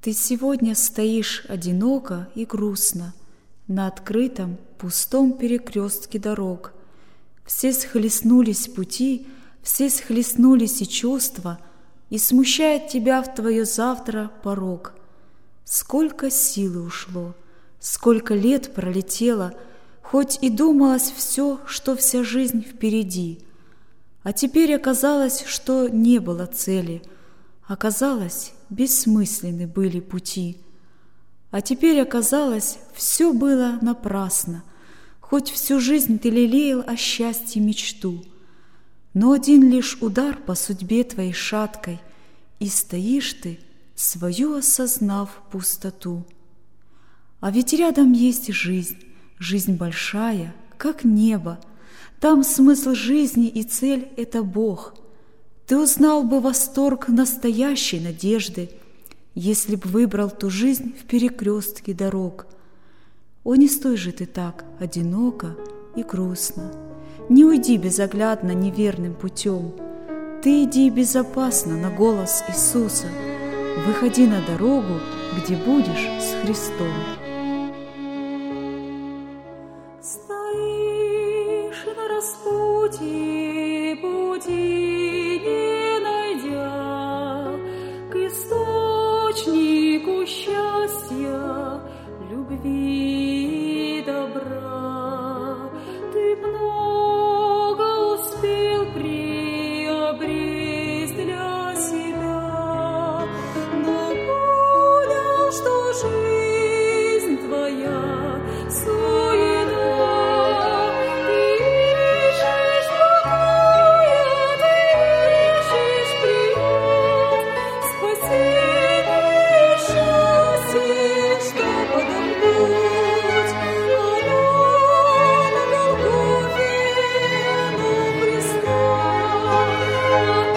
Ты сегодня стоишь одиноко и грустно на открытом, пустом перекрестке дорог. Все схлестнулись пути, все схлестнулись и чувства, и смущает тебя в твое завтра порог. Сколько силы ушло, сколько лет пролетело, хоть и думалось все, что вся жизнь впереди. А теперь оказалось, что не было цели, оказалось, бессмысленны были пути. А теперь оказалось, все было напрасно, хоть всю жизнь ты лелеял о счастье мечту. Но один лишь удар по судьбе твоей шаткой, и стоишь ты, свою осознав пустоту. А ведь рядом есть жизнь, жизнь большая, как небо. Там смысл жизни и цель — это Бог. Ты узнал бы восторг настоящей надежды, если б выбрал ту жизнь в перекрестке дорог. О, не стой же ты так одиноко и грустно, не уйди безоглядно неверным путем. Ты иди безопасно на голос Иисуса, выходи на дорогу, где будешь с Христом. Стоишь на распутье пути, не найдя к источнику счастья, любви и добра. Ты много успел приобрести для себя, но понял, что жизнь твоя суета. Ты ищешь покоя, ты ищешь приют, спасение и счастье, что подобнуть. Оно на Голгофе, оно Христа. Оно на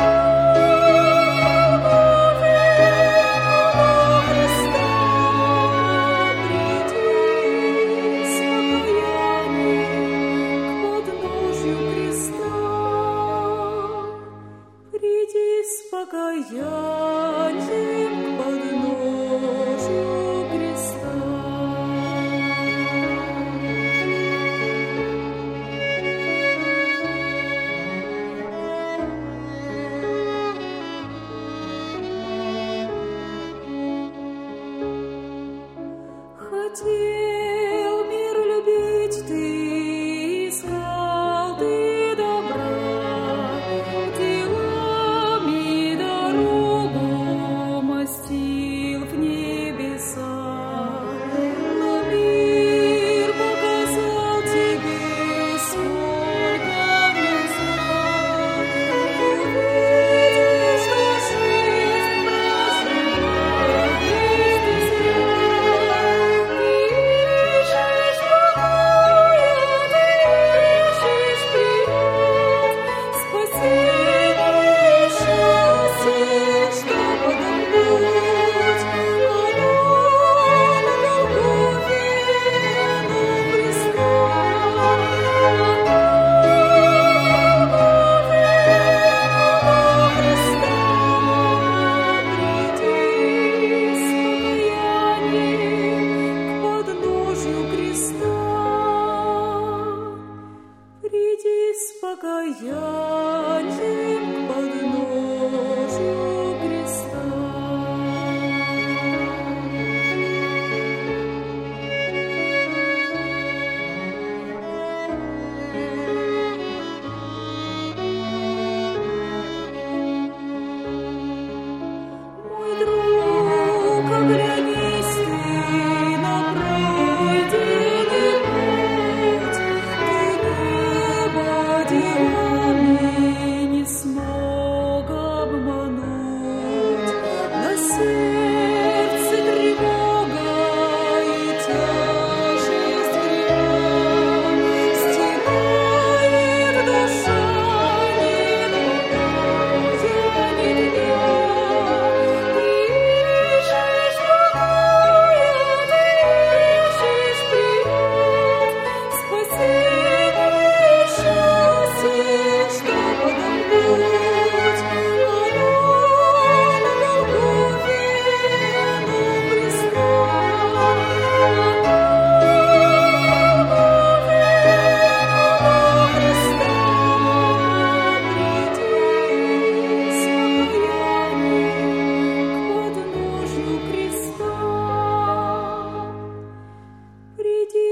Голгофе, оно Христа. Приди с покаянием к подножию креста. Хотел мир любить ты, искал ты добра, делами дорогу мастил в небеса. Но мир показал тебе, сколько в нем зла. Увидишь, что жизнь прожила вместе зря. Ты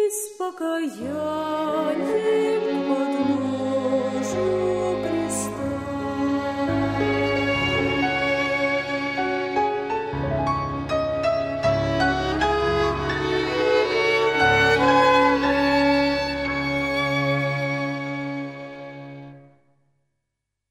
с покаянием к подножию